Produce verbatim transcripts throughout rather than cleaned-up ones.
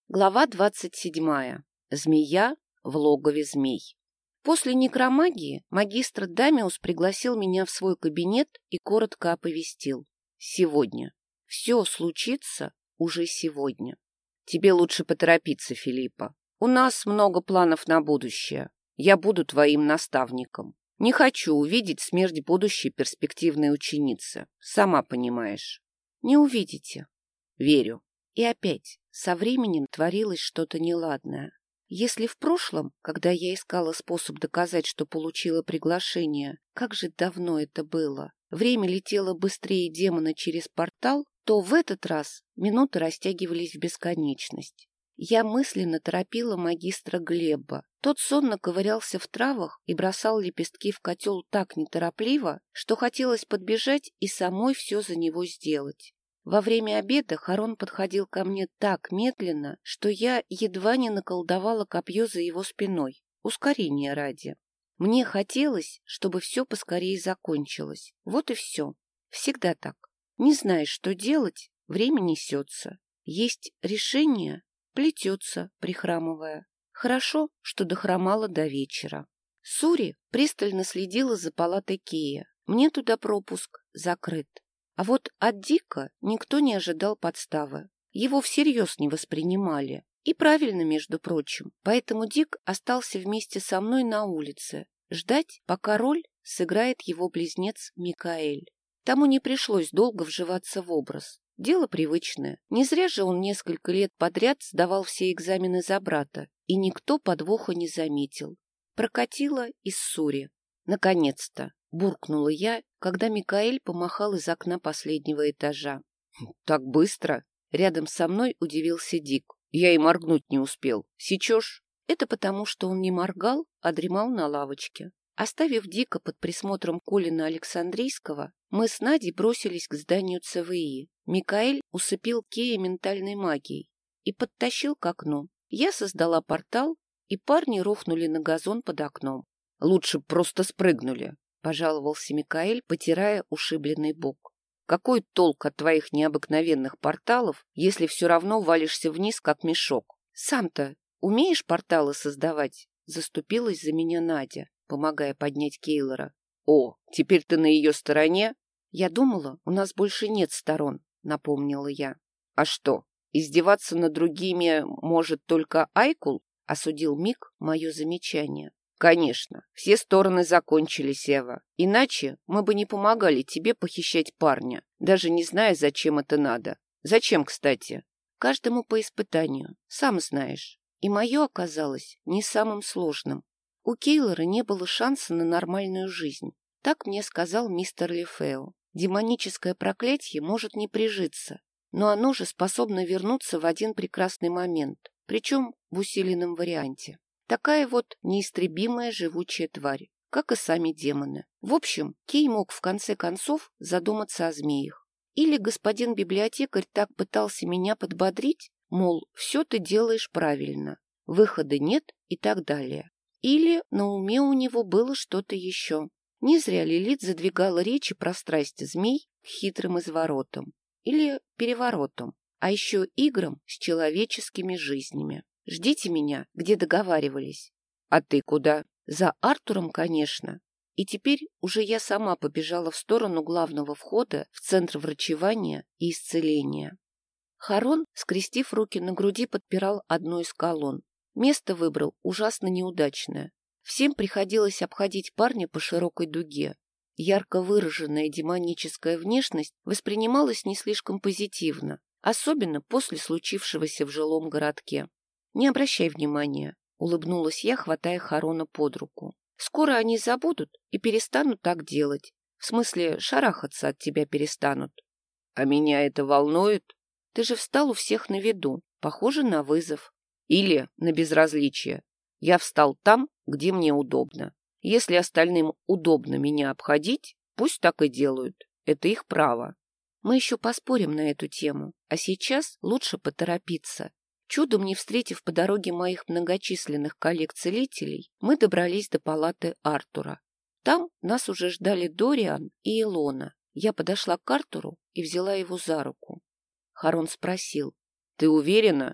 Глава двадцать седьмая. Змея в логове змей. После некромагии магистр Дамиус пригласил меня в свой кабинет и коротко оповестил. Сегодня. Все случится уже сегодня. Тебе лучше поторопиться, Филиппа. У нас много планов на будущее. Я буду твоим наставником. Не хочу увидеть смерть будущей перспективной ученицы. Сама понимаешь. Не увидите. Верю. И опять, со временем творилось что-то неладное. Если в прошлом, когда я искала способ доказать, что получила приглашение, как же давно это было, время летело быстрее демона через портал, то в этот раз минуты растягивались в бесконечность. Я мысленно торопила магистра Глеба. Тот сонно ковырялся в травах и бросал лепестки в котел так неторопливо, что хотелось подбежать и самой все за него сделать. Во время обеда Харон подходил ко мне так медленно, что я едва не наколдовала копье за его спиной, ускорения ради. Мне хотелось, чтобы все поскорее закончилось. Вот и все. Всегда так. Не знаешь, что делать, время несется. Есть решение, плетется, прихрамывая. Хорошо, что дохромала до вечера. Сури пристально следила за палатой Кея. Мне туда пропуск закрыт. А вот от Дика никто не ожидал подставы. Его всерьез не воспринимали. И правильно, между прочим. Поэтому Дик остался вместе со мной на улице, ждать, пока роль сыграет его близнец Микаэль. Тому не пришлось долго вживаться в образ. Дело привычное. Не зря же он несколько лет подряд сдавал все экзамены за брата, и никто подвоха не заметил. Прокатило из Сури. Наконец-то! Буркнула я, когда Микаэль помахал из окна последнего этажа. Так быстро? Рядом со мной удивился Дик. Я и моргнуть не успел. Сечешь? Это потому, что он не моргал, а дремал на лавочке. Оставив Дика под присмотром Колина Александрийского, мы с Надей бросились к зданию ЦВИ. Микаэль усыпил Кея ментальной магией и подтащил к окну. Я создала портал, и парни рухнули на газон под окном. Лучше просто спрыгнули. — пожаловался Микаэль, потирая ушибленный бок. «Какой толк от твоих необыкновенных порталов, если все равно валишься вниз, как мешок? Сам-то умеешь порталы создавать?» — заступилась за меня Надя, помогая поднять Кейлора. «О, теперь ты на ее стороне?» «Я думала, у нас больше нет сторон», — напомнила я. «А что, издеваться над другими может только Айкул?» — осудил Мик мое замечание. «Конечно, все стороны закончились, Эва. Иначе мы бы не помогали тебе похищать парня, даже не зная, зачем это надо. Зачем, кстати?» «Каждому по испытанию, сам знаешь. И мое оказалось не самым сложным. У Кейлора не было шанса на нормальную жизнь. Так мне сказал мистер Лефео. Демоническое проклятие может не прижиться, но оно же способно вернуться в один прекрасный момент, причем в усиленном варианте. Такая вот неистребимая живучая тварь, как и сами демоны. В общем, Кей мог в конце концов задуматься о змеях. Или господин библиотекарь так пытался меня подбодрить, мол, все ты делаешь правильно, выхода нет и так далее. Или на уме у него было что-то еще. Не зря Лилит задвигала речи про страсть змей к хитрым изворотам или переворотам, а еще играм с человеческими жизнями. Ждите меня, где договаривались. А ты куда? За Артуром, конечно. И теперь уже я сама побежала в сторону главного входа в центр врачевания и исцеления. Харон, скрестив руки на груди, подпирал одну из колонн. Место выбрал ужасно неудачное. Всем приходилось обходить парня по широкой дуге. Ярко выраженная демоническая внешность воспринималась не слишком позитивно, особенно после случившегося в жилом городке. «Не обращай внимания», — улыбнулась я, хватая Харона под руку. «Скоро они забудут и перестанут так делать. В смысле, шарахаться от тебя перестанут». «А меня это волнует?» «Ты же встал у всех на виду. Похоже на вызов». «Или на безразличие. Я встал там, где мне удобно. Если остальным удобно меня обходить, пусть так и делают. Это их право». «Мы еще поспорим на эту тему, а сейчас лучше поторопиться». Чудом не встретив по дороге моих многочисленных коллег-целителей, мы добрались до палаты Артура. Там нас уже ждали Дориан и Илона. Я подошла к Артуру и взяла его за руку. Харон спросил: «Ты уверена?»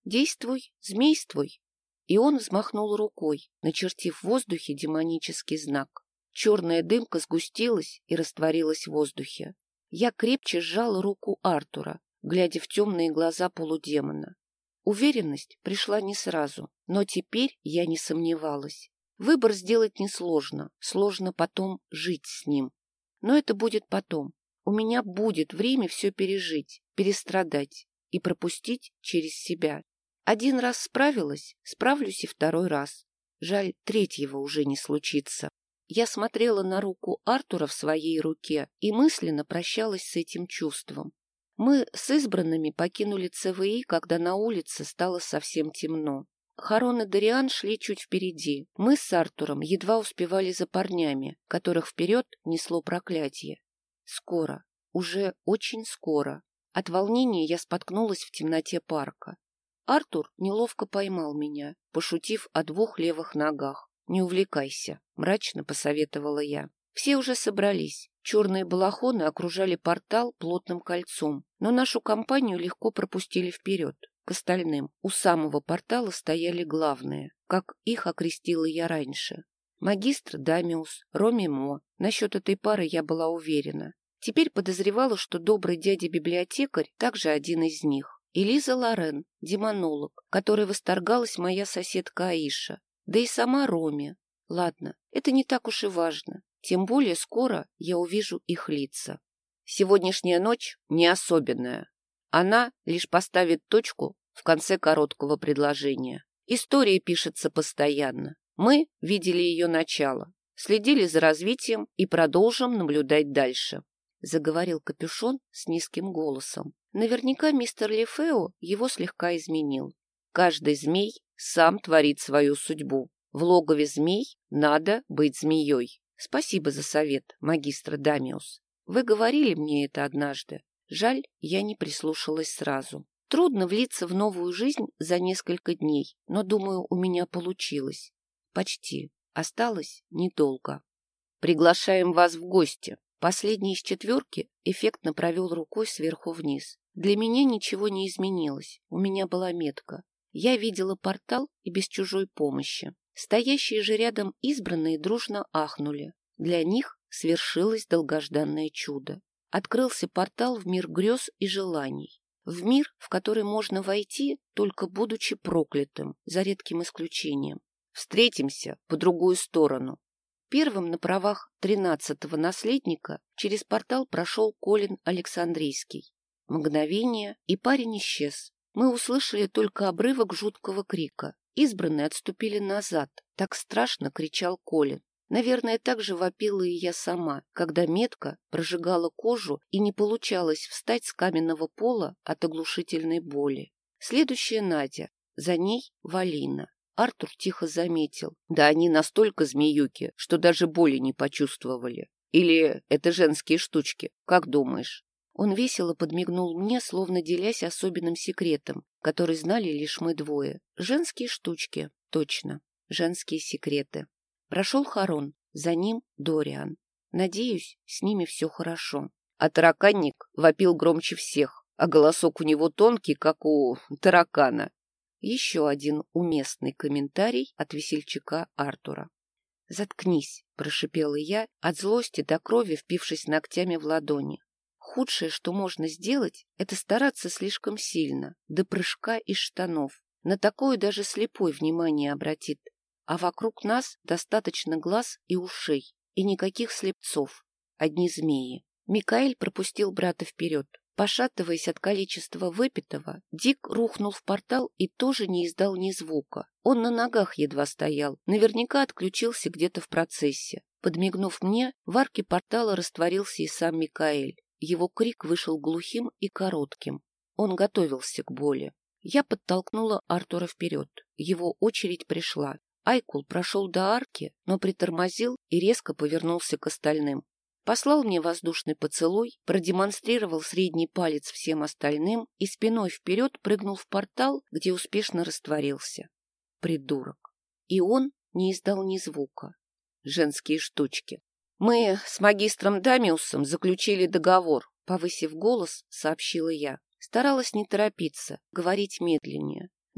Действуй, змействуй. И он взмахнул рукой, начертив в воздухе демонический знак. Черная дымка сгустилась и растворилась в воздухе. Я крепче сжала руку Артура, глядя в темные глаза полудемона. Уверенность пришла не сразу, но теперь я не сомневалась. Выбор сделать несложно, сложно потом жить с ним. Но это будет потом. У меня будет время все пережить, перестрадать и пропустить через себя. Один раз справилась, справлюсь и второй раз. Жаль, третьего уже не случится. Я смотрела на руку Артура в своей руке и мысленно прощалась с этим чувством. Мы с избранными покинули ЦВИ, когда на улице стало совсем темно. Харон и Дориан шли чуть впереди. Мы с Артуром едва успевали за парнями, которых вперед несло проклятие. Скоро, уже очень скоро. От волнения я споткнулась в темноте парка. Артур неловко поймал меня, пошутив о двух левых ногах. «Не увлекайся», — мрачно посоветовала я. Все уже собрались. Черные балахоны окружали портал плотным кольцом, но нашу компанию легко пропустили вперед, к остальным. У самого портала стояли главные, как их окрестила я раньше. Магистр Дамиус, Роми Мо. Насчет этой пары я была уверена. Теперь подозревала, что добрый дядя-библиотекарь также один из них. И Лиза Лорен, демонолог, которой восторгалась моя соседка Аиша. Да и сама Роми. Ладно, это не так уж и важно. Тем более скоро я увижу их лица. Сегодняшняя ночь не особенная. Она лишь поставит точку в конце короткого предложения. История пишется постоянно. Мы видели ее начало, следили за развитием и продолжим наблюдать дальше. Заговорил Капюшон с низким голосом. Наверняка мистер Лефео его слегка изменил. Каждый змей сам творит свою судьбу. В логове змей надо быть змеей. Спасибо за совет, магистр Дамиус. Вы говорили мне это однажды. Жаль, я не прислушалась сразу. Трудно влиться в новую жизнь за несколько дней, но, думаю, у меня получилось. Почти. Осталось недолго. Приглашаем вас в гости. Последний из четверки эффектно провел рукой сверху вниз. Для меня ничего не изменилось. У меня была метка. Я видела портал и без чужой помощи. Стоящие же рядом избранные дружно ахнули. Для них свершилось долгожданное чудо. Открылся портал в мир грез и желаний. В мир, в который можно войти, только будучи проклятым, за редким исключением. Встретимся по другую сторону. Первым на правах тринадцатого наследника через портал прошел Колин Александрийский. Мгновение, и парень исчез. Мы услышали только обрывок жуткого крика. Избранные отступили назад. Так страшно кричал Колин. Наверное, так же вопила и я сама, когда метка прожигала кожу и не получалось встать с каменного пола от оглушительной боли. Следующая Надя, за ней Валина. Артур тихо заметил. Да они настолько змеюки, что даже боли не почувствовали. Или это женские штучки, как думаешь? Он весело подмигнул мне, словно делясь особенным секретом, который знали лишь мы двое. Женские штучки, точно, женские секреты. Прошел Харон, за ним Дориан. Надеюсь, с ними все хорошо. А тараканник вопил громче всех, а голосок у него тонкий, как у таракана. Еще один уместный комментарий от весельчака Артура. «Заткнись», — прошипела я, от злости до крови впившись ногтями в ладони. Худшее, что можно сделать, это стараться слишком сильно, до прыжка из штанов. На такое даже слепой внимание обратит. А вокруг нас достаточно глаз и ушей, и никаких слепцов. Одни змеи. Микаэль пропустил брата вперед. Пошатываясь от количества выпитого, Дик рухнул в портал и тоже не издал ни звука. Он на ногах едва стоял, наверняка отключился где-то в процессе. Подмигнув мне, в арке портала растворился и сам Микаэль. Его крик вышел глухим и коротким. Он готовился к боли. Я подтолкнула Артура вперед. Его очередь пришла. Айкул прошел до арки, но притормозил и резко повернулся к остальным. Послал мне воздушный поцелуй, продемонстрировал средний палец всем остальным и спиной вперед прыгнул в портал, где успешно растворился. Придурок. И он не издал ни звука. Женские штучки. Мы с магистром Дамиусом заключили договор, повысив голос, сообщила я. Старалась не торопиться, говорить медленнее.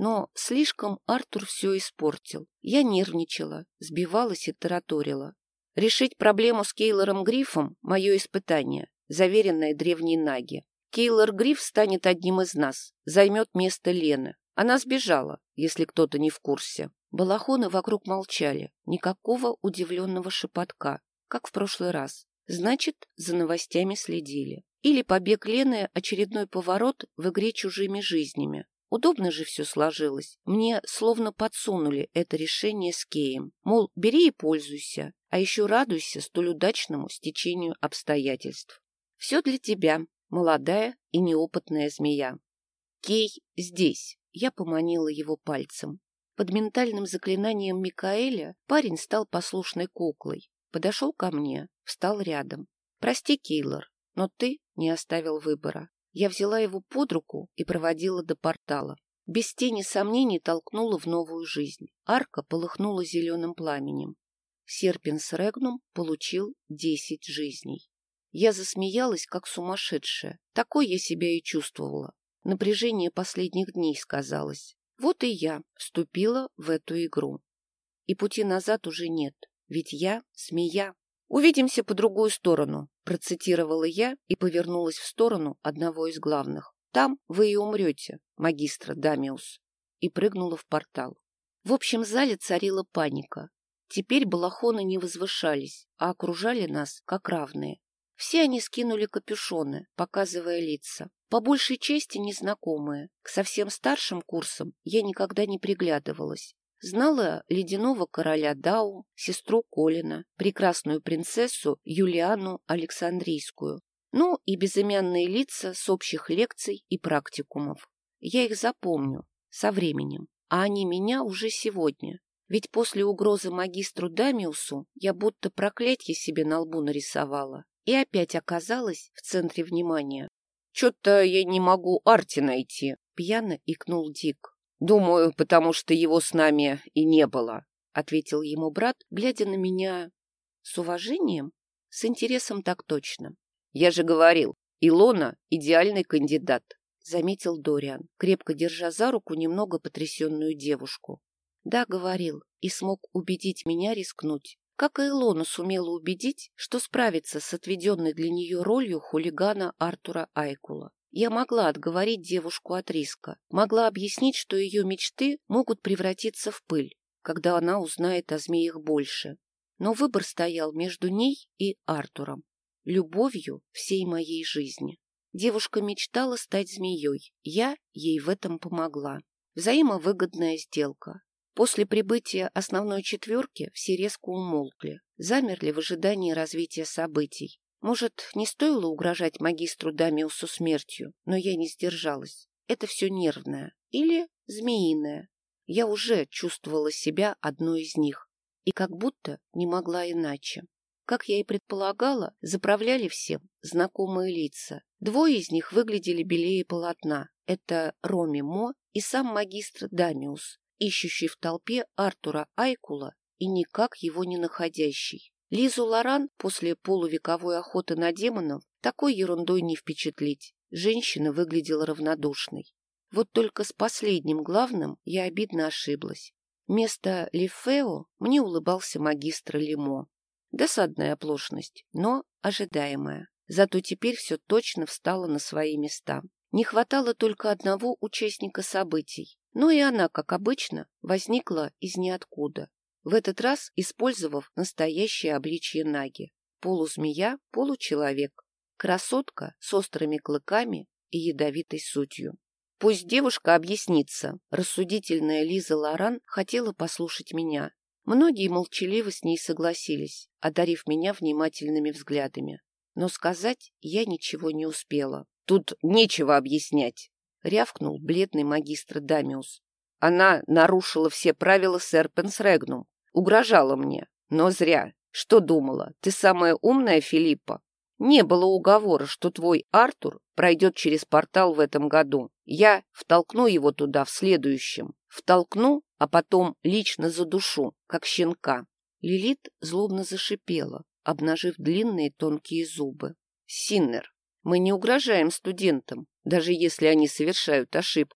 Но слишком Артур все испортил. Я нервничала, сбивалась и тараторила. Решить проблему с Кейлором Грифом – мое испытание, заверенное древней Наги. Кейлор Гриф станет одним из нас, займет место Лены. Она сбежала, если кто-то не в курсе. Балахоны вокруг молчали, никакого удивленного шепотка, как в прошлый раз. Значит, за новостями следили. Или побег Лены – очередной поворот в игре чужими жизнями. Удобно же все сложилось. Мне словно подсунули это решение с Кеем. Мол, бери и пользуйся, а еще радуйся столь удачному стечению обстоятельств. Все для тебя, молодая и неопытная змея. Кей здесь. Я поманила его пальцем. Под ментальным заклинанием Микаэля парень стал послушной куклой. Подошел ко мне, встал рядом. Прости, Кейлор, но ты не оставил выбора. Я взяла его под руку и проводила до портала. Без тени сомнений толкнула в новую жизнь. Арка полыхнула зеленым пламенем. Серпенс Регнум получил десять жизней. Я засмеялась, как сумасшедшая. Такой я себя и чувствовала. Напряжение последних дней сказалось. Вот и я вступила в эту игру. И пути назад уже нет, ведь я змея. «Увидимся по другую сторону», — процитировала я и повернулась в сторону одного из главных. «Там вы и умрете, магистр Дамиус», и прыгнула в портал. В общем зале царила паника. Теперь балахоны не возвышались, а окружали нас как равные. Все они скинули капюшоны, показывая лица. По большей части незнакомые. К совсем старшим курсам я никогда не приглядывалась. Знала ледяного короля Дау, сестру Колина, прекрасную принцессу Юлиану Александрийскую, ну и безымянные лица с общих лекций и практикумов. Я их запомню со временем, а они меня уже сегодня. Ведь после угрозы магистру Дамиусу я будто проклятье себе на лбу нарисовала и опять оказалась в центре внимания. «Чё-то я не могу Арти найти», — пьяно икнул Дик. «Думаю, потому что его с нами и не было», — ответил ему брат, глядя на меня с уважением, с интересом так точно. «Я же говорил, Илона — идеальный кандидат», — заметил Дориан, крепко держа за руку немного потрясенную девушку. «Да, говорил, и смог убедить меня рискнуть. Как и Илона сумела убедить, что справится с отведенной для нее ролью хулигана Артура Айкула. Я могла отговорить девушку от риска, могла объяснить, что ее мечты могут превратиться в пыль, когда она узнает о змеях больше. Но выбор стоял между ней и Артуром, любовью всей моей жизни. Девушка мечтала стать змеей, я ей в этом помогла. Взаимовыгодная сделка. После прибытия основной четверки все резко умолкли, замерли в ожидании развития событий. Может, не стоило угрожать магистру Дамиусу смертью, но я не сдержалась. Это все нервное или змеиное. Я уже чувствовала себя одной из них и как будто не могла иначе. Как я и предполагала, заправляли всем знакомые лица. Двое из них выглядели белее полотна. Это Роми Мо и сам магистр Дамиус, ищущий в толпе Артура Айкула и никак его не находящий. Лизу Лоран после полувековой охоты на демонов такой ерундой не впечатлить. Женщина выглядела равнодушной. Вот только с последним главным я обидно ошиблась. Вместо Лифео мне улыбался магистр Лимо. Досадная оплошность, но ожидаемая. Зато теперь все точно встало на свои места. Не хватало только одного участника событий. Но и она, как обычно, возникла из ниоткуда. В этот раз использовав настоящее обличье Наги. Полузмея, получеловек. Красотка с острыми клыками и ядовитой сутью. Пусть девушка объяснится. Рассудительная Лиза Лоран хотела послушать меня. Многие молчаливо с ней согласились, одарив меня внимательными взглядами. Но сказать я ничего не успела. «Тут нечего объяснять», — рявкнул бледный магистр Дамиус. «Она нарушила все правила Серпенс Регнум. Угрожала мне. Но зря. Что думала? Ты самая умная, Филиппа? Не было уговора, что твой Артур пройдет через портал в этом году. Я втолкну его туда в следующем. Втолкну, а потом лично задушу, как щенка». Лилит злобно зашипела, обнажив длинные тонкие зубы. «Синнер, мы не угрожаем студентам, даже если они совершают ошибку.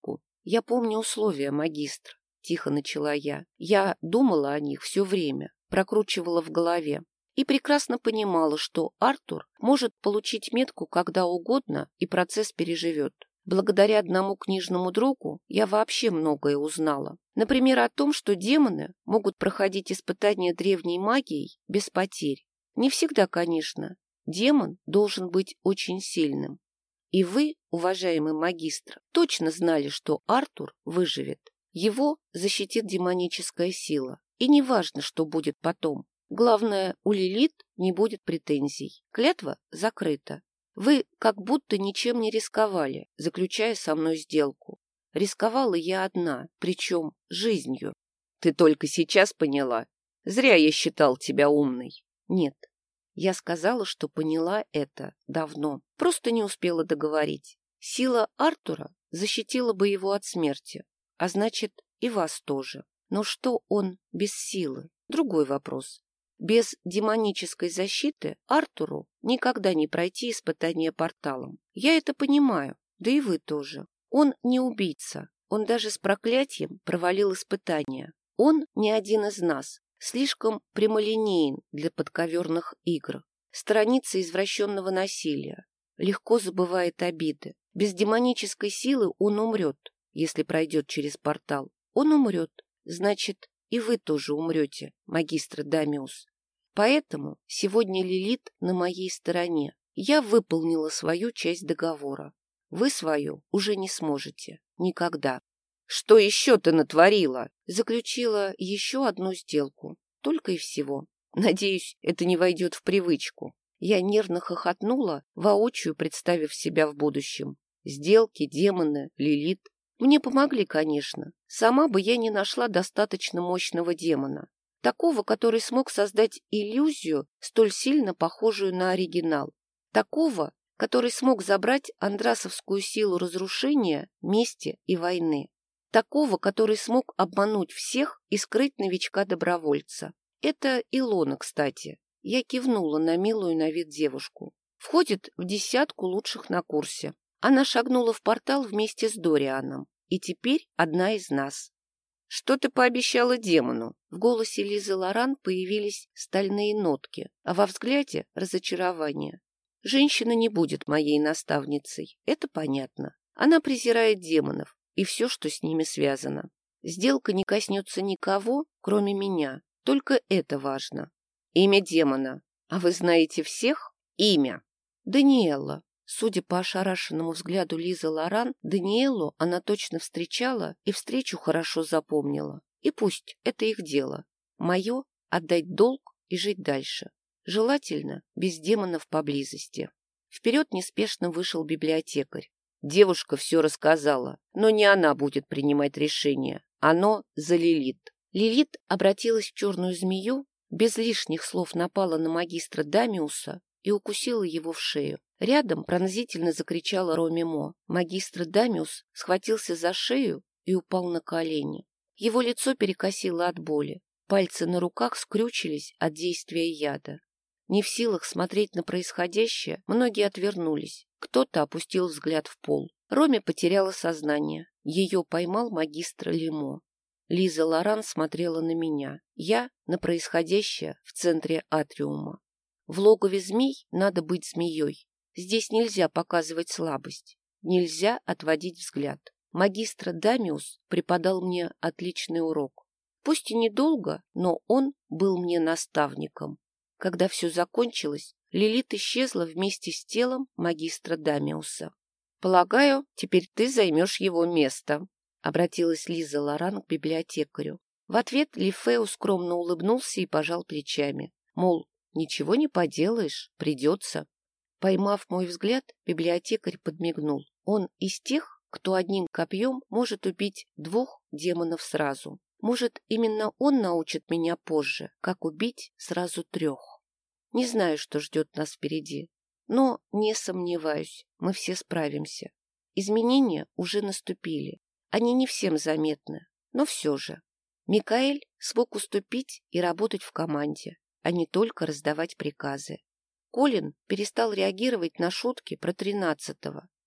Я помню условия, магистр, тихо начала я. Я думала о них все время, прокручивала в голове. И прекрасно понимала, что Артур может получить метку когда угодно и процесс переживет. Благодаря одному книжному другу я вообще многое узнала. Например, о том, что демоны могут проходить испытания древней магией без потерь. Не всегда, конечно. Демон должен быть очень сильным. И вы, уважаемый магистр, точно знали, что Артур выживет. Его защитит демоническая сила. И не важно, что будет потом. Главное, у Лилит не будет претензий. Клятва закрыта. Вы как будто ничем не рисковали, заключая со мной сделку. Рисковала я одна, причем жизнью. Ты только сейчас поняла. Зря я считал тебя умной. Нет, я сказала, что поняла это давно. Просто не успела договорить. Сила Артура защитила бы его от смерти. А значит, и вас тоже. Но что он без силы? Другой вопрос. Без демонической защиты Артуру никогда не пройти испытание порталом. Я это понимаю, да и вы тоже. Он не убийца, он даже с проклятием провалил испытание. Он не один из нас, слишком прямолинеен для подковерных игр. Сторонится извращенного насилия, легко забывает обиды. Без демонической силы он умрет, если пройдет через портал. Он умрет, значит, и вы тоже умрете, магистр Дамиус. Поэтому сегодня Лилит на моей стороне. Я выполнила свою часть договора. Вы свою уже не сможете. Никогда. Что еще ты натворила? Заключила еще одну сделку. Только и всего. Надеюсь, это не войдет в привычку. Я нервно хохотнула, воочию представив себя в будущем. Сделки, демоны, Лилит. Мне помогли, конечно. Сама бы я не нашла достаточно мощного демона. Такого, который смог создать иллюзию, столь сильно похожую на оригинал. Такого, который смог забрать андрасовскую силу разрушения, мести и войны. Такого, который смог обмануть всех и скрыть новичка-добровольца. Это Илона, кстати. Я кивнула на милую на вид девушку. Входит в десятку лучших на курсе. Она шагнула в портал вместе с Дорианом. И теперь одна из нас. «Что ты пообещала демону?» В голосе Лизы Лоран появились стальные нотки, а во взгляде — разочарование. Женщина не будет моей наставницей, это понятно. Она презирает демонов и все, что с ними связано. Сделка не коснется никого, кроме меня. Только это важно. Имя демона. А вы знаете всех? Имя. Даниэлла. Судя по ошарашенному взгляду Лизы Лоран, Даниэлу она точно встречала и встречу хорошо запомнила. И пусть это их дело. Мое — отдать долг и жить дальше. Желательно без демонов поблизости. Вперед неспешно вышел библиотекарь. Девушка все рассказала, но не она будет принимать решение. Оно за Лилит. Лилит обратилась в черную змею, без лишних слов напала на магистра Дамиуса и укусила его в шею. Рядом пронзительно закричала Ромимо. Магистр Дамиус схватился за шею и упал на колени. Его лицо перекосило от боли. Пальцы на руках скрючились от действия яда. Не в силах смотреть на происходящее, многие отвернулись. Кто-то опустил взгляд в пол. Роме потеряла сознание. Ее поймал магистр Лимо. Лиза Лоран смотрела на меня. Я на происходящее в центре атриума. В логове змей надо быть змеей. Здесь нельзя показывать слабость. Нельзя отводить взгляд. Магистр Дамиус преподал мне отличный урок. Пусть и недолго, но он был мне наставником. Когда все закончилось, Лилит исчезла вместе с телом магистра Дамиуса. «Полагаю, теперь ты займешь его место», — обратилась Лиза Лоран к библиотекарю. В ответ Лифео скромно улыбнулся и пожал плечами. Мол, ничего не поделаешь, придется. Поймав мой взгляд, библиотекарь подмигнул. Он из тех, кто одним копьем может убить двух демонов сразу. Может, именно он научит меня позже, как убить сразу трех. Не знаю, что ждет нас впереди, но не сомневаюсь, мы все справимся. Изменения уже наступили. Они не всем заметны, но все же. Микаэль смог уступить и работать в команде, а не только раздавать приказы. Колин перестал реагировать на шутки про тринадцатого.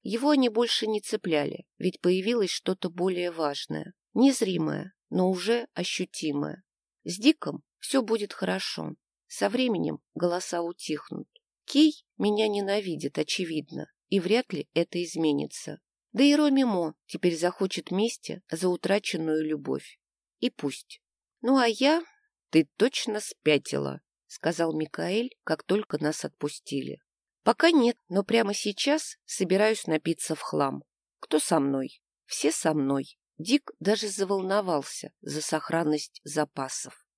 Его они больше не цепляли, ведь появилось что-то более важное, незримое, но уже ощутимое. С Диком все будет хорошо. Со временем голоса утихнут. Кей меня ненавидит, очевидно, и вряд ли это изменится. Да и Роми Мо теперь захочет мести за утраченную любовь. И пусть. Ну а я... Ты точно спятила, сказал Микаэль, как только нас отпустили. Пока нет, но прямо сейчас собираюсь напиться в хлам. Кто со мной? Все со мной. Дик даже заволновался за сохранность запасов.